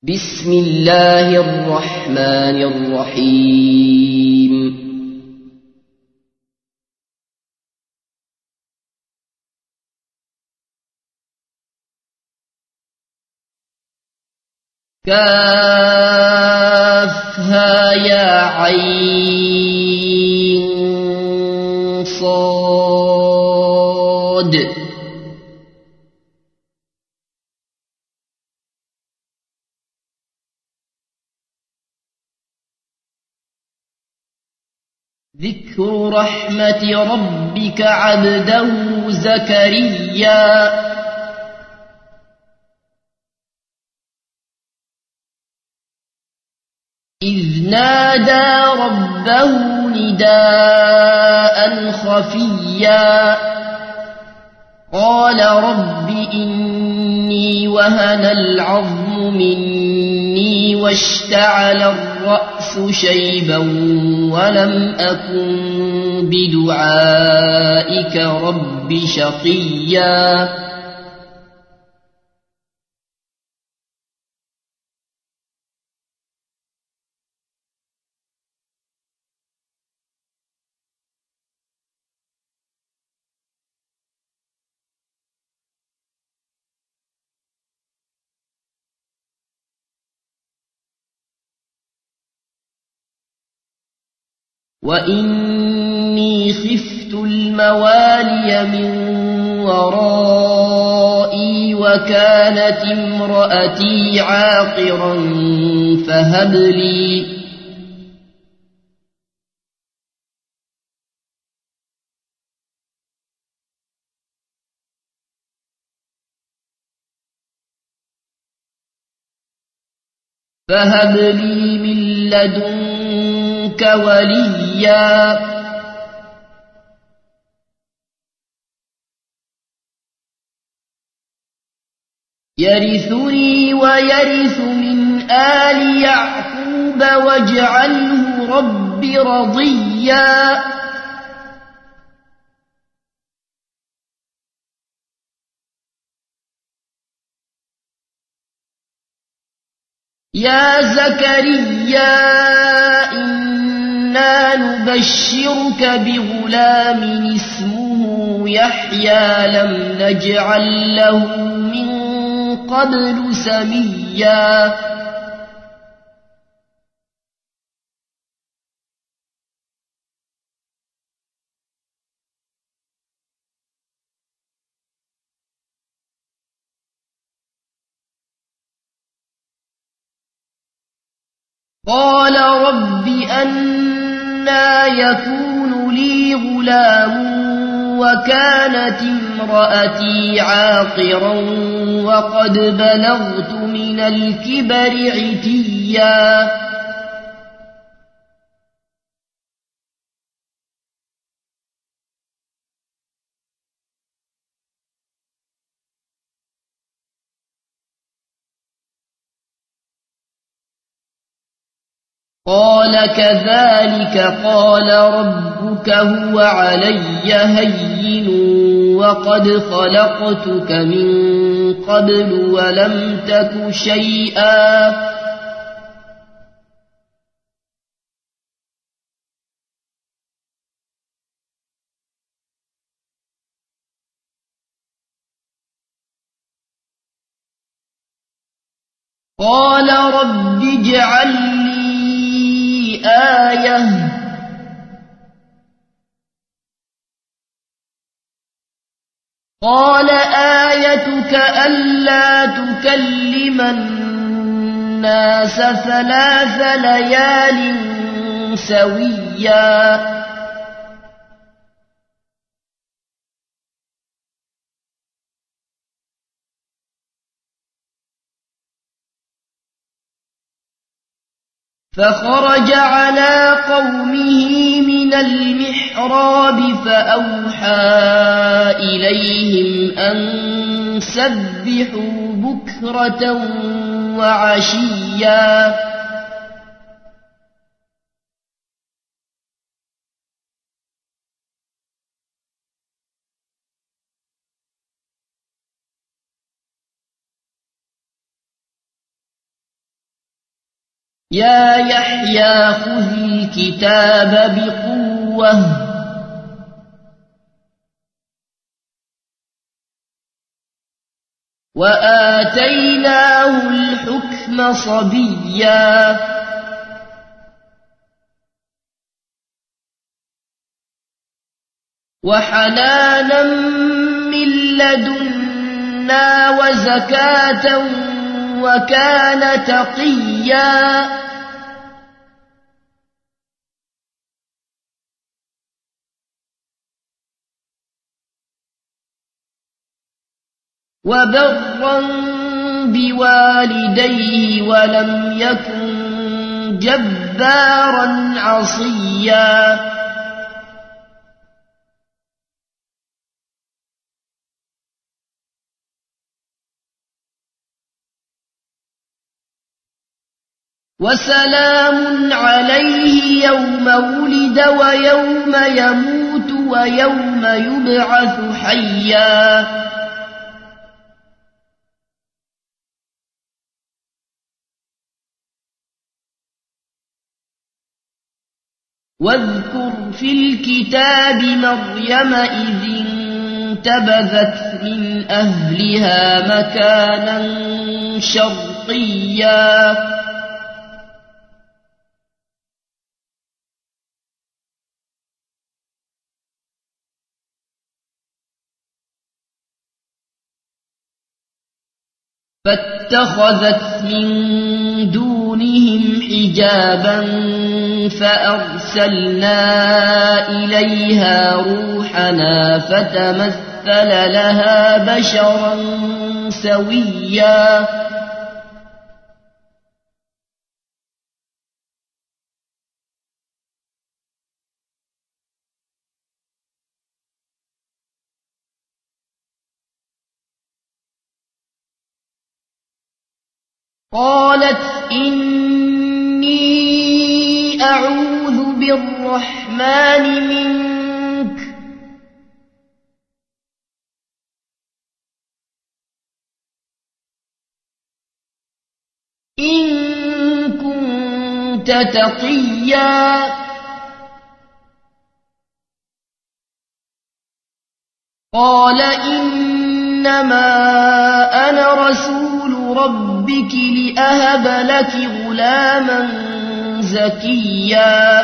بسم الله الرحمن الرحيم كافها يا عين صاد ذكر رحمة ربك عبده زكريا إذ نادى ربه نداء خفيا قال رب إني وهن العظم مني واشتعل الرأس شيبا ولم أكن بدعائك رب شقيا وإني خفت الموالي من ورائي وكانت امرأتي عاقرا فهب لي من لدنك وليا يرثني ويرث من آل يعقوب واجعله رب رضيا يا زكريا إنا نبشرك بغلام اسمه يحيى لم نجعل له من قبل سميا قال رب أنى يكون لي غلام وكانت امرأتي عاقرا وقد بلغت من الكبر عتيا قال كذلك قال ربك هو علي هين وقد خلقتك من قبل ولم تك شيئا قال رب اجعل لي آية قال آيتك ألا تكلم الناس 3 ليال سويا فخرج على قومه من المحراب فأوحى إليهم أن سبحوا بكرة وعشيا يا يحيى خذ الكتاب بقوة وآتيناه الحكم صبيا وحنانا من لدنا وزكاة وكان تقيا وبرا بوالديه ولم يكن جبارا عصيا وسلام عليه يوم ولد ويوم يموت ويوم يبعث حيا واذكر في الكتاب مريم إذ انتبذت من أهلها مكانا شرقيا فاتخذت من دونهم حجابا فأرسلنا إليها روحنا فتمثل لها بشرا سويا قالت إني أعوذ بالرحمن منك إن كنت تقيا قال إنما أنا رسول ربك لأهب لك غلاما زكيا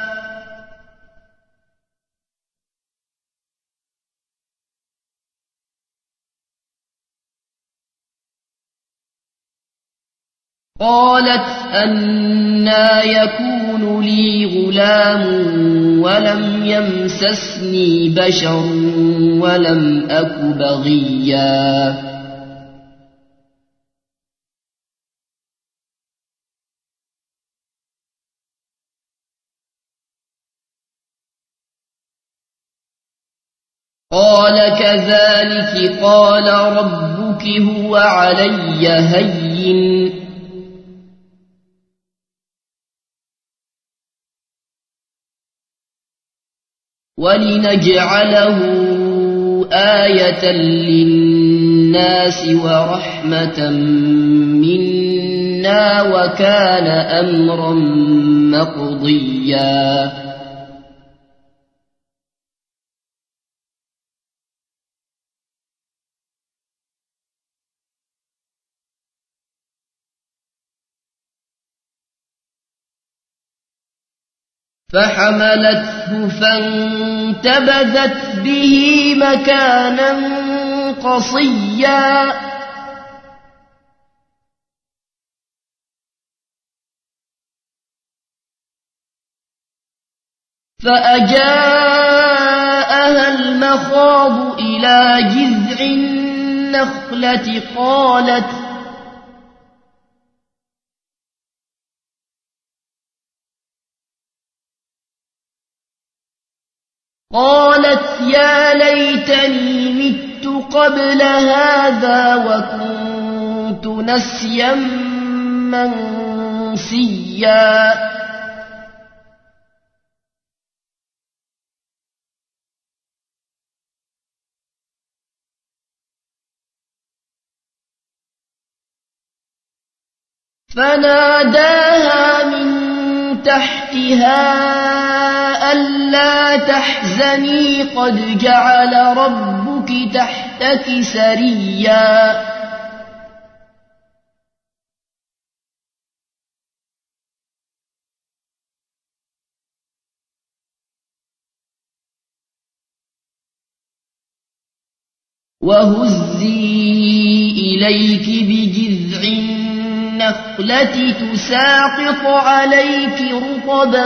قالت أنى يكون لي غلام ولم يمسسني بشر ولم أك بغيا قال كذلك قال ربك هو علي هين ولنجعله آية للناس ورحمة منا وكان أمرا مقضيا فحملته فانتبذت به مكانا قصيا فأجاءها المخاض إلى جذع النخلة قالت يا ليتني مت قبل هذا وكنت نسيا منسيا فناداها تحتها ألا تحزني قد جعل ربك تحتك سريا وهزي إليك بجذع النخلة تساقط عليك رطبا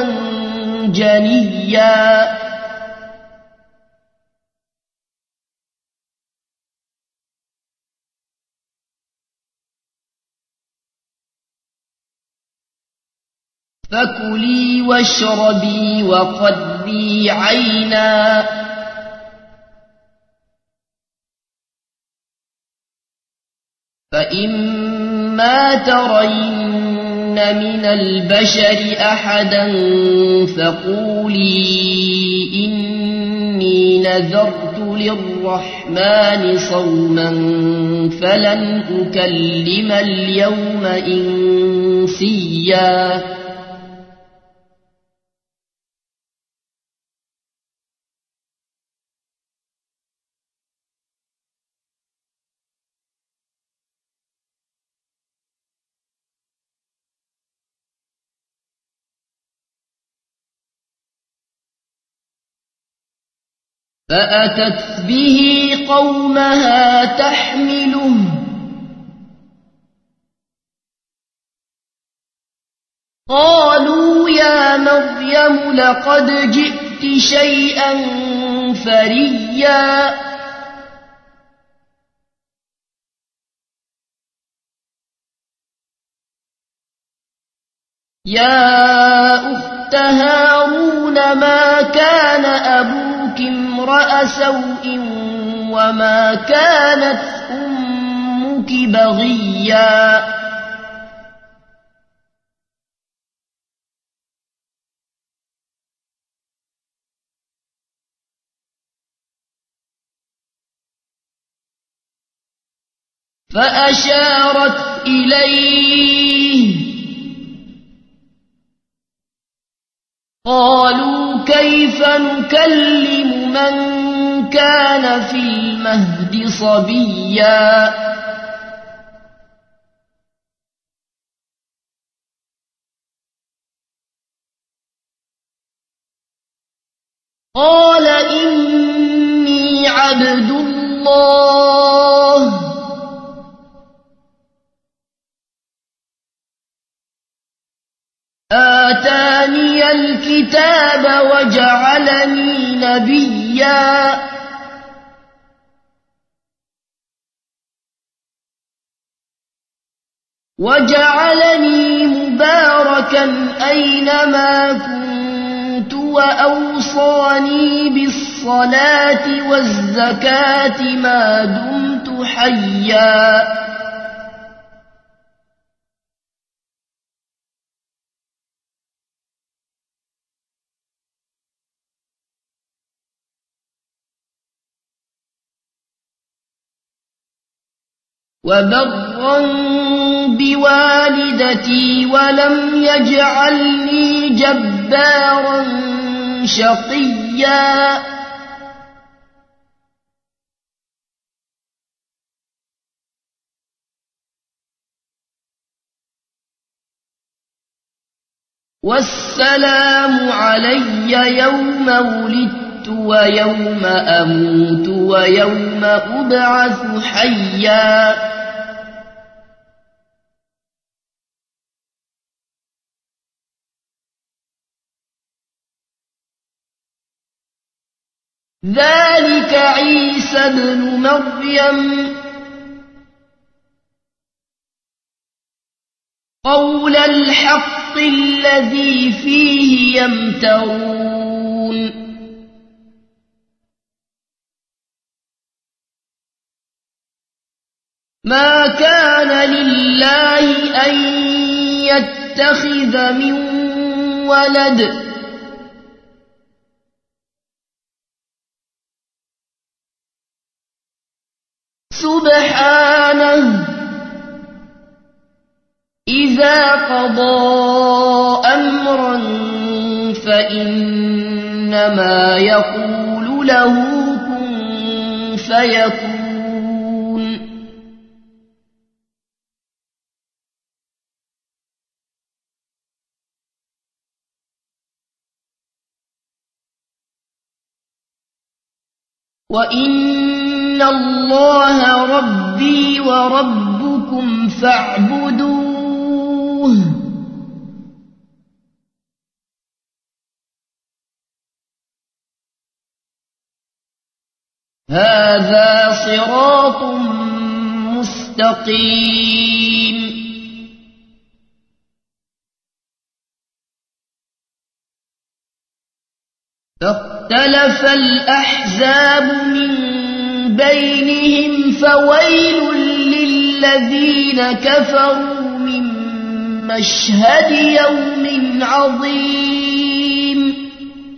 جنيا فكلي واشربي وقري عينا فإما ترين من البشر أحدا فقولي إني نذرت للرحمن صوما فلن أكلم اليوم إنسيا فأتت به قومها تحمله قالوا يا مريم لقد جئت شيئا فريا يا أخت هارون ما كان أبوك امرأ سوء وما كانت أمك بغيا فأشارت إليه قالوا كيف نكلم من كان في المهد صبيا قال إني عبد الله آتاني الكتاب وجعلني نبيا وجعلني مباركا أينما كنت وأوصاني بالصلاة والزكاة ما دمت حيا وبرا بوالدتي ولم يجعلني جبارا شقيا والسلام علي يوم ولدت ويوم أموت ويوم أبعث حيا ذلك عيسى ابن مريم قول الحق الذي فيه يمترون ما كان لله أن يتخذ من ولد سبحانه إذ إذا قضى أمرا فإنما يقول له كن فيكون. وإن الله ربي وربكم فاعبدوه هذا صراط مستقيم. فاختلف الأحزاب من بينهم فويل للذين كفروا من مشهد يوم عظيم.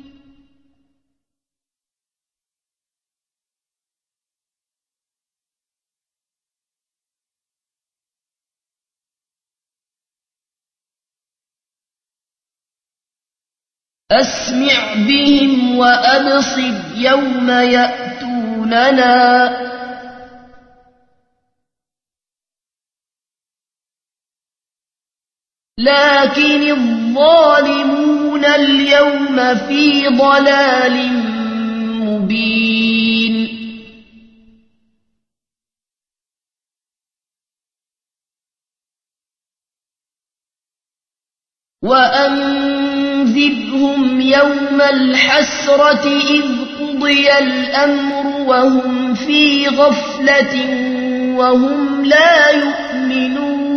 أسمع بهم وأبصر يوم يأتوننا لكن الظالمون اليوم في ضلال مبين. وأنذرهم يوم الحسرة إذ قضي الأمر وهم في غفلة وهم لا يؤمنون.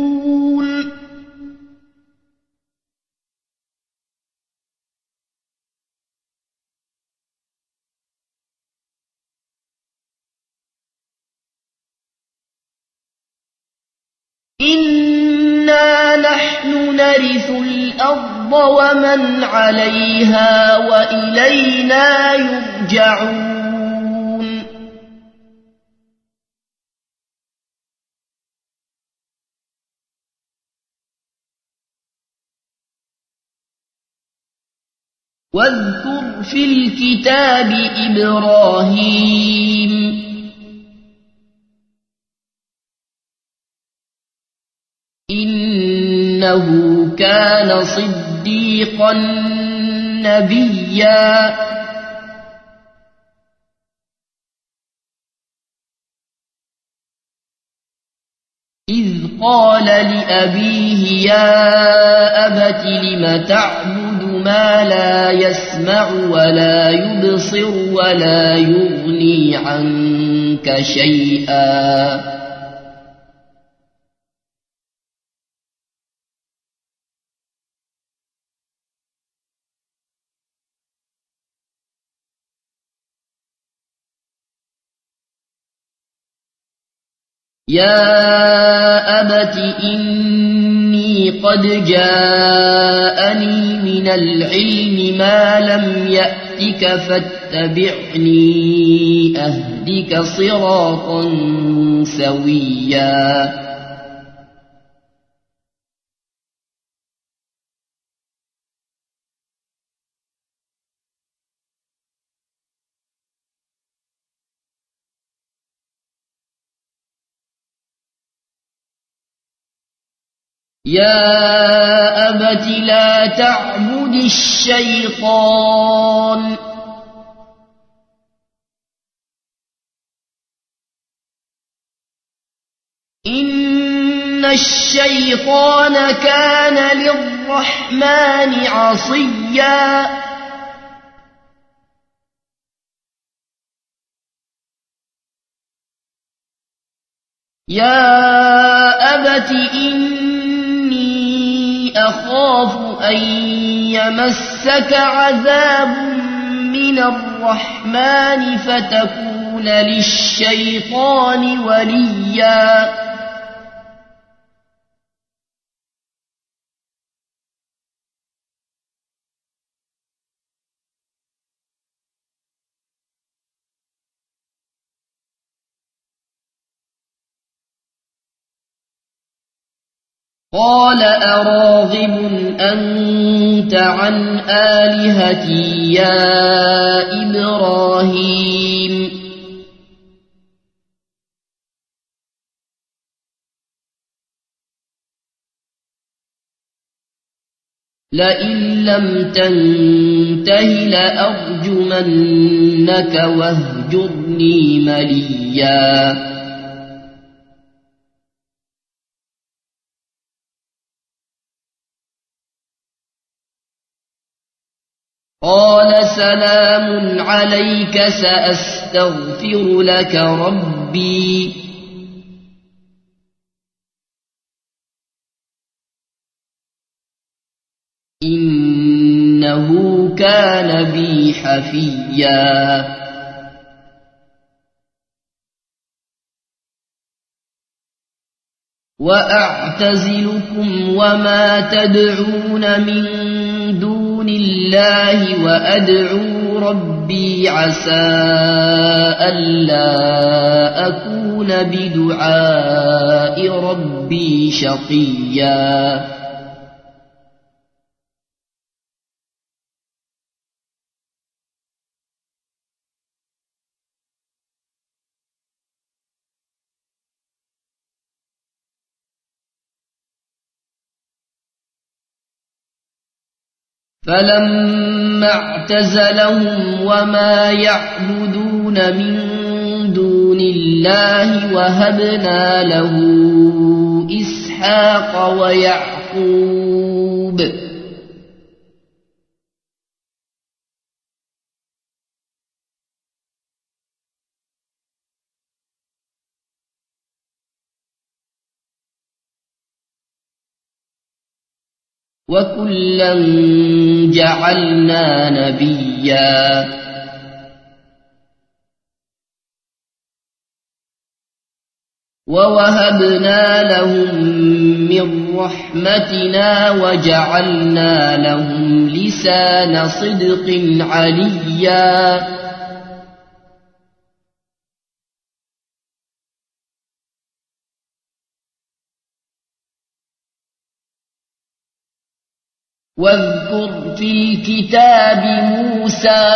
إنا نحن نرث الأرض ومن عليها وإلينا يرجعون. واذكر في الكتاب إبراهيم إنه كان صديقا نبيا. إذ قال لأبيه يا أبت لم تعبد ما لا يسمع ولا يبصر ولا يغني عنك شيئا. يا أبت إني قد جاءني من العلم ما لم يأتك فاتبعني أهدك صراطا سويا. يا أبت لا تعبد الشيطان إن الشيطان كان للرحمن عصيا. يا أبت أخاف أن يمسك عذاب من الرحمن فتكون للشيطان وليا. قال أراغب أنت عن آلهتي يا إبراهيم لئن لم تنته لأرجمنك واهجرني مليا قال سلام عليك سأستغفر لك ربي إنه كان بي حفيا وأعتزلكم وما تدعون من دون الله وأدعو ربي عسى ألا أكون بدعاء ربي شقيا فلما اعتزلهم وما يعبدون من دون الله وهبنا له إسحاق ويعقوب وكلا جعلنا نبيا ووهبنا لهم من رحمتنا وجعلنا لهم لسان صدق عليا واذكر في الكتاب موسى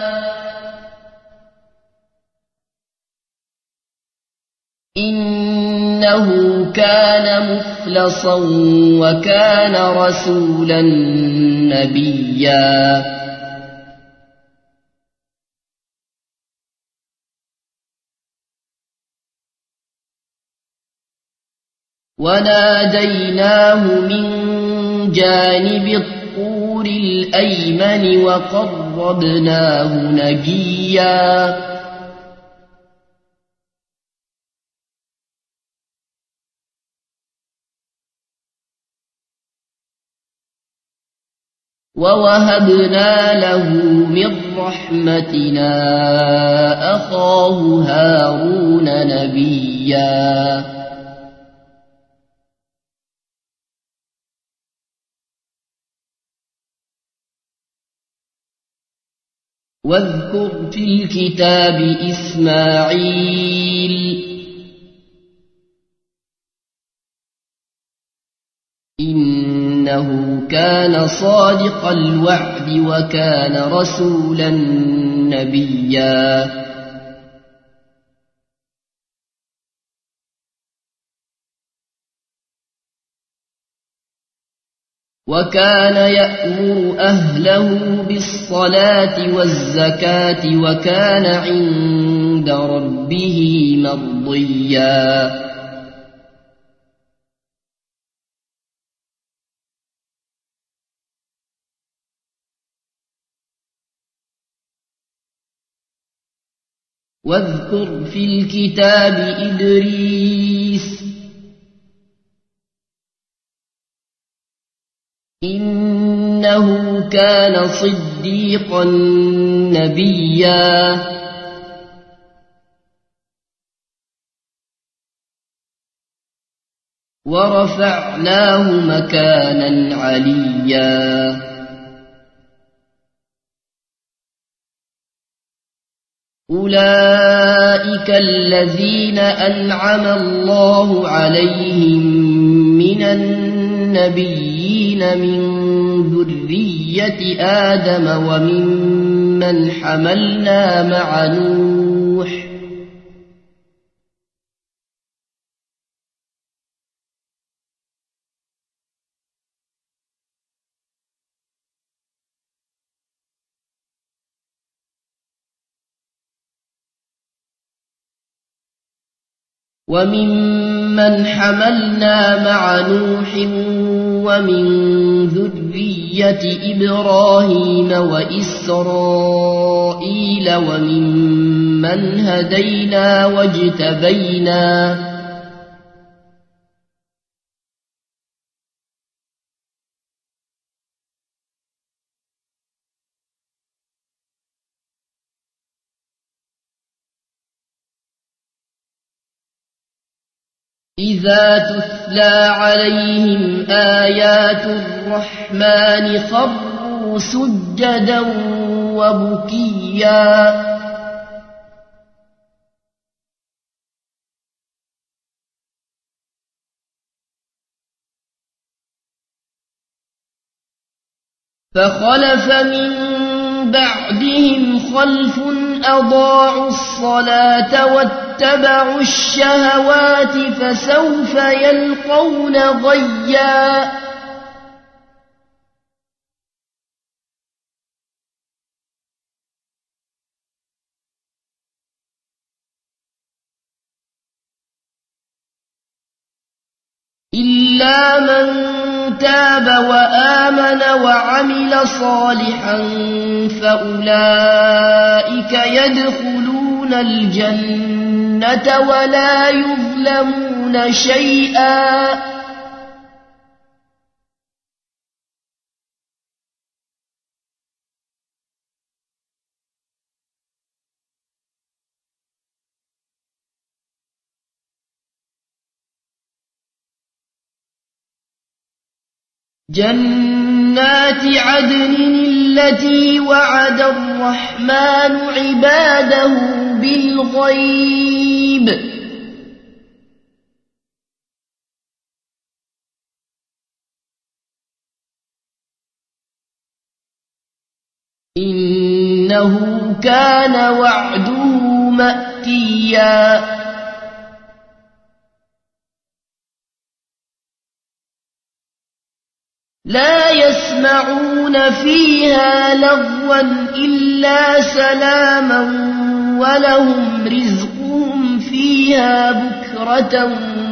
إنه كان مخلصا وكان رسولا نبيا وناديناه من جانب الطور الأيمن وقربناه نجيا ووهبنا له من رحمتنا أخاه هارون نبيا واذكر في الكتاب إسماعيل إنه كان صادق الوعد وكان رسولا نبيا وكان يأمر أهله بالصلاة والزكاة وكان عند ربه مرضيا واذكر في الكتاب إدريس إنه كان صديقا نبيا ورفعناه مكانا عليا أولئك أولئك الذين أنعم الله عليهم من النبيين من ذرية آدم وممن حملنا مع نوح ومن ذرية إبراهيم وإسرائيل وممن هدينا واجتبينا إذا تتلى عليهم آيات الرحمن خروا سجدا وبكيا فخلف من بعدهم خلف أضاعوا الصلاة واتبعوا الشهوات فسوف يلقون غيا إلا من تاب وآمن وعمل صالحا فأولئك يدخلون الجنة ولا يظلمون شيئا جنات عدن التي وعد الرحمن عباده بالغيب إنه كان وعده مأتيا لا يسمعون فيها لغوا إلا سلاما ولهم رزقهم فيها بكرة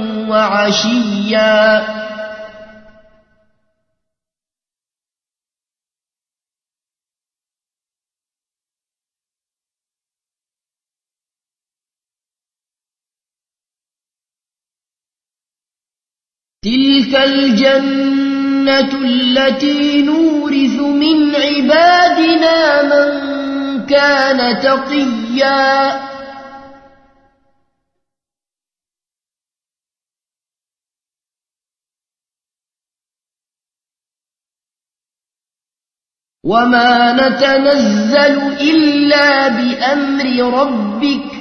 وعشيا تلك الجنة التي نورث من عبادنا من كان تقيا وما نتنزل إلا بأمر ربك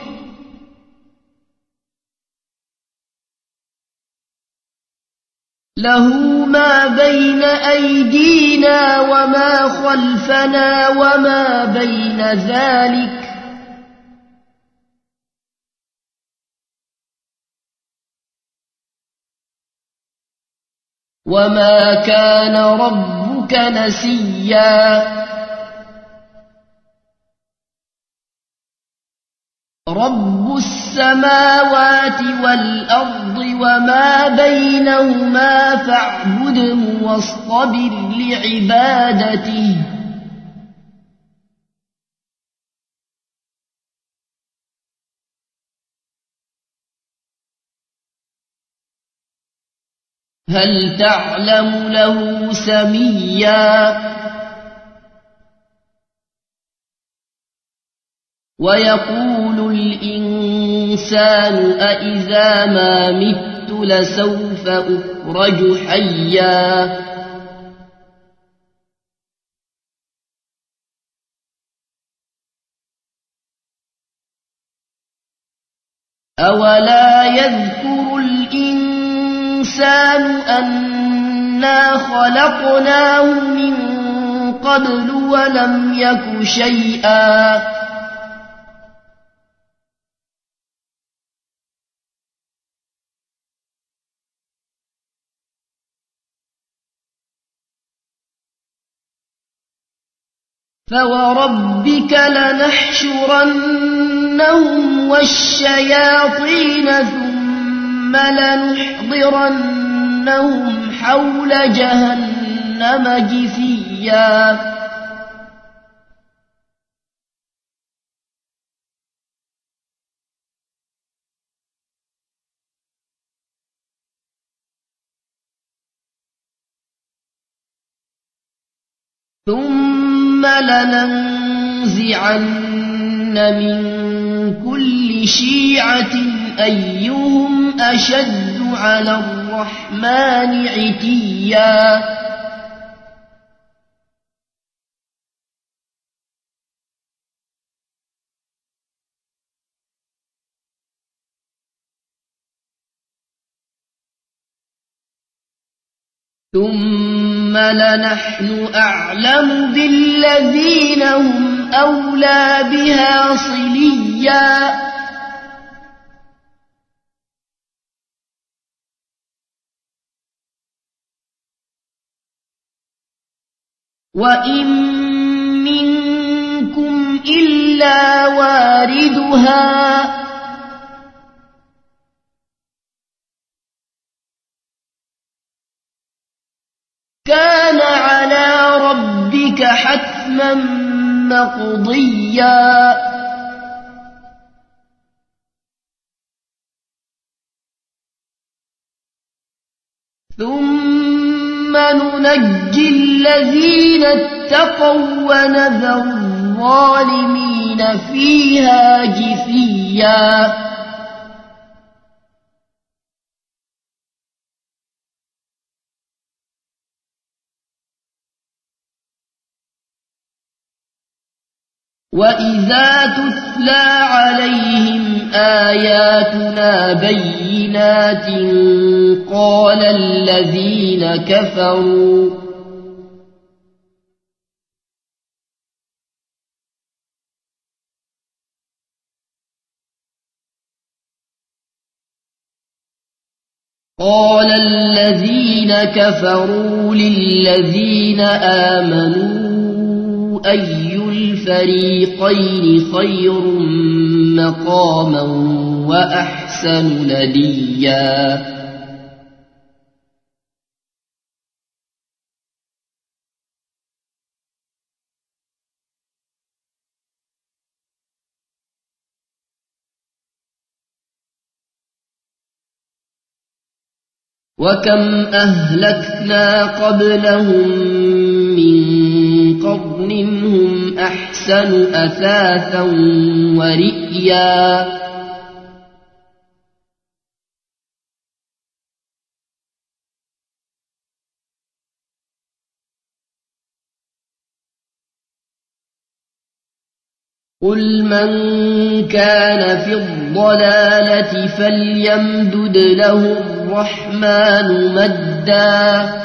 له ما بين أيدينا وما خلفنا وما بين ذلك وما كان ربك نسيا رب السماوات والأرض وما بينهما فاعبده واصطبر لعبادته هل تعلم له سميا ويقول الإنسان أإذا ما مت لسوف أخرج حيا أولا يذكر الإنسان أنا خلقناه من قبل ولم يك شيئا فوربك لنحشرنهم والشياطين ثم لنحضرنهم حول جهنم جثيا ثم لننزعن من كل شيعة أيهم أشد على الرحمن عتيا ثم لنحن أعلم بالذين هم أولى بها صليا وإن منكم إلا واردها كان على ربك حتما مقضيا ثم ننجي الذين اتقوا ونذر الظالمين فيها جثيا وإذا تتلى عليهم آياتنا بينات قال الذين كفروا للذين آمنوا أي الفريقين خير مقاما وأحسن نديا وكم أهلكنا قبلهم من قرن هم أحسن أثاثا ورئيا قل من كان في الضلالة فليمدد له الرحمن مدا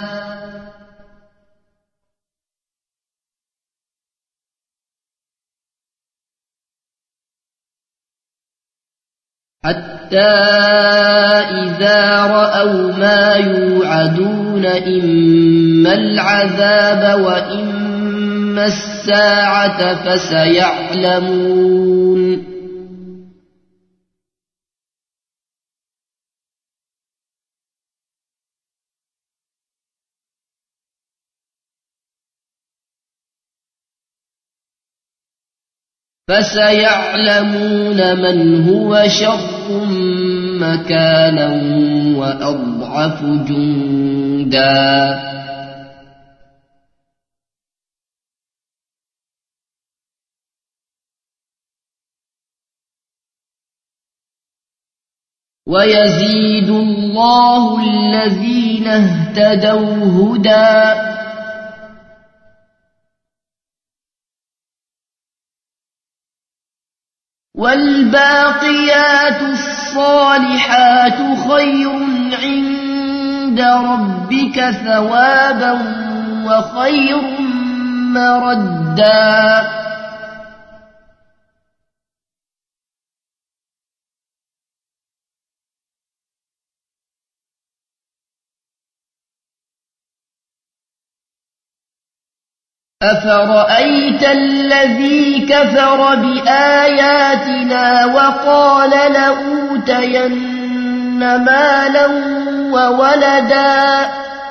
حتى إذا رأوا ما يوعدون إما العذاب وإما الساعة فسيعلمون من هو شر مكانا وأضعف جندا ويزيد الله الذين اهتدوا هدى والباقيات الصالحات خير عند ربك ثوابا وخير مردا أفرأيت الذي كفر بآياتنا وقال لأوتين مالا وولدا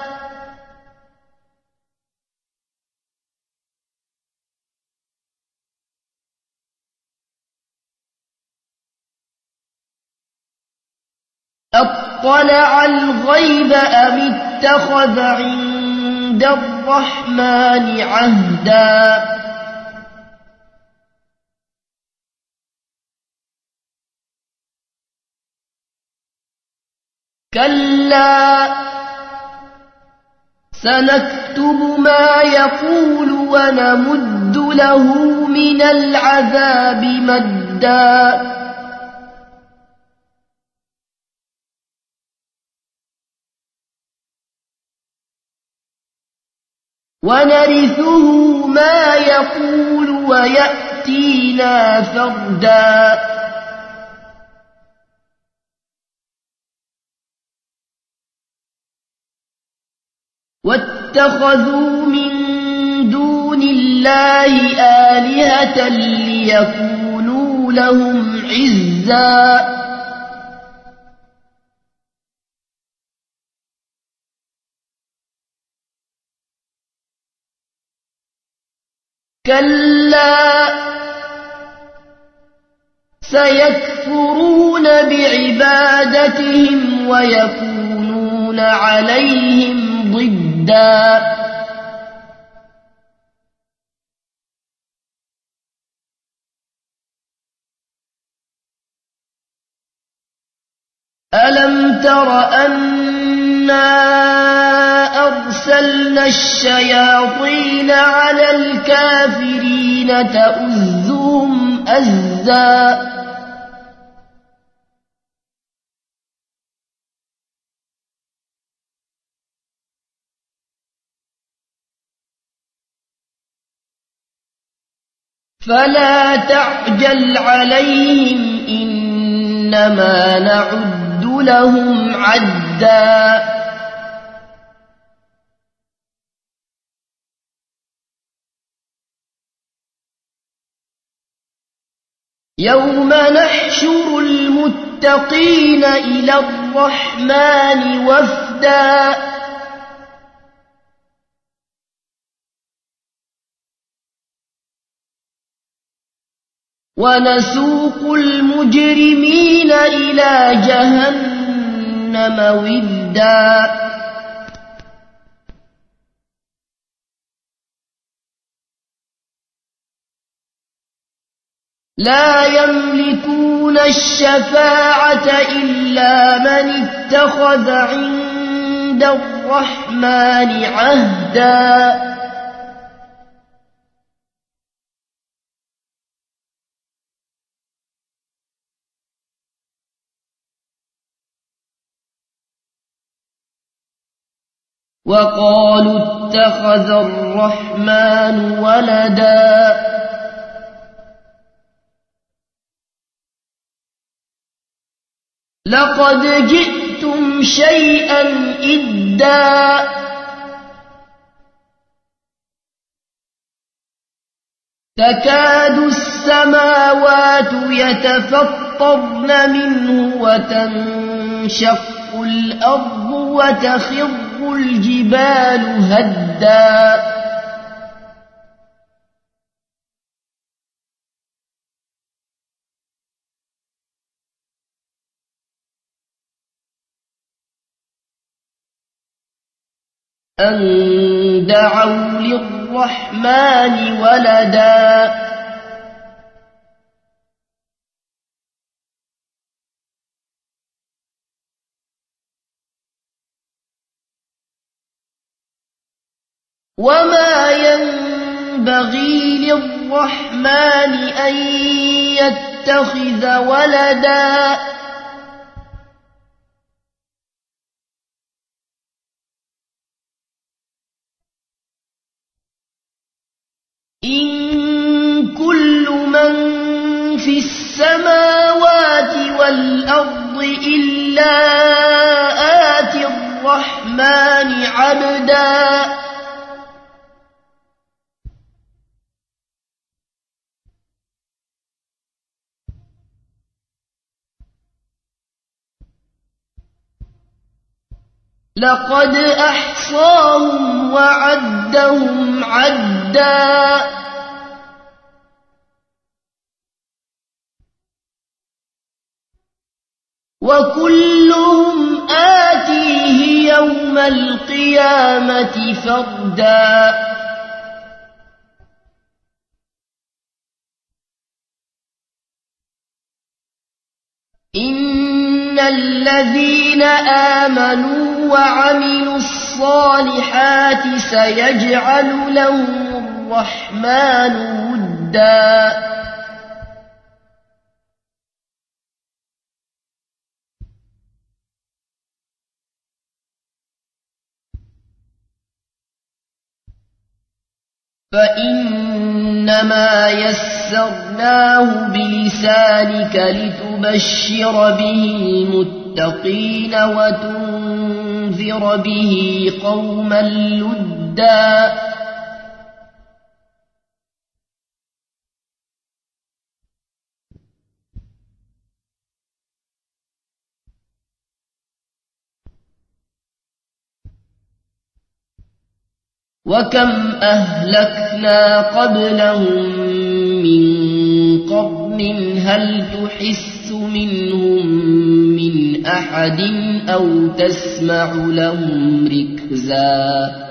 أطلع الغيب أم اتخذ عند الرحمن عهدا كلا سنكتب ما يقول ونمد له من العذاب مدا ونرثه ما يقول ويأتينا فردا واتخذوا من دون الله آلهة ليكونوا لهم عزا كلا سيكفرون بعبادتهم ويكونون عليهم ضدا ألم تر أنا أرسلنا الشياطين على الكافرين تؤزهم أزا فلا تعجل عليهم إنما نعد لهم عدا يوم نحشر المتقين إلى الرحمن وفدا ونسوق المجرمين إلى جهنم وردا لا يملكون الشفاعة إلا من اتخذ عند الرحمن عهدا وقالوا اتخذ الرحمن ولدا لقد جئتم شيئا إدا تكاد السماوات يتفطرن منه وتنشق الأرض وتخر الجبال هدا أن دعوا للرحمن ولدا وما ينبغي للرحمن أن يتخذ ولدا إن كل من في السماوات والأرض إلا آتي الرحمن عبدا لقد أحصاهم وعدهم عدا وكلهم آتيه يوم القيامة فردا إن الذين آمنوا وعملوا الصالحات سيجعل لهم الرحمن ودا فإنما يسرناه بلسانك لتبشر به المتقين وتنذر به قوما لدا وكم أهلكنا قبلهم من قرن هل تحس منهم من أحد أو تسمع لهم ركزا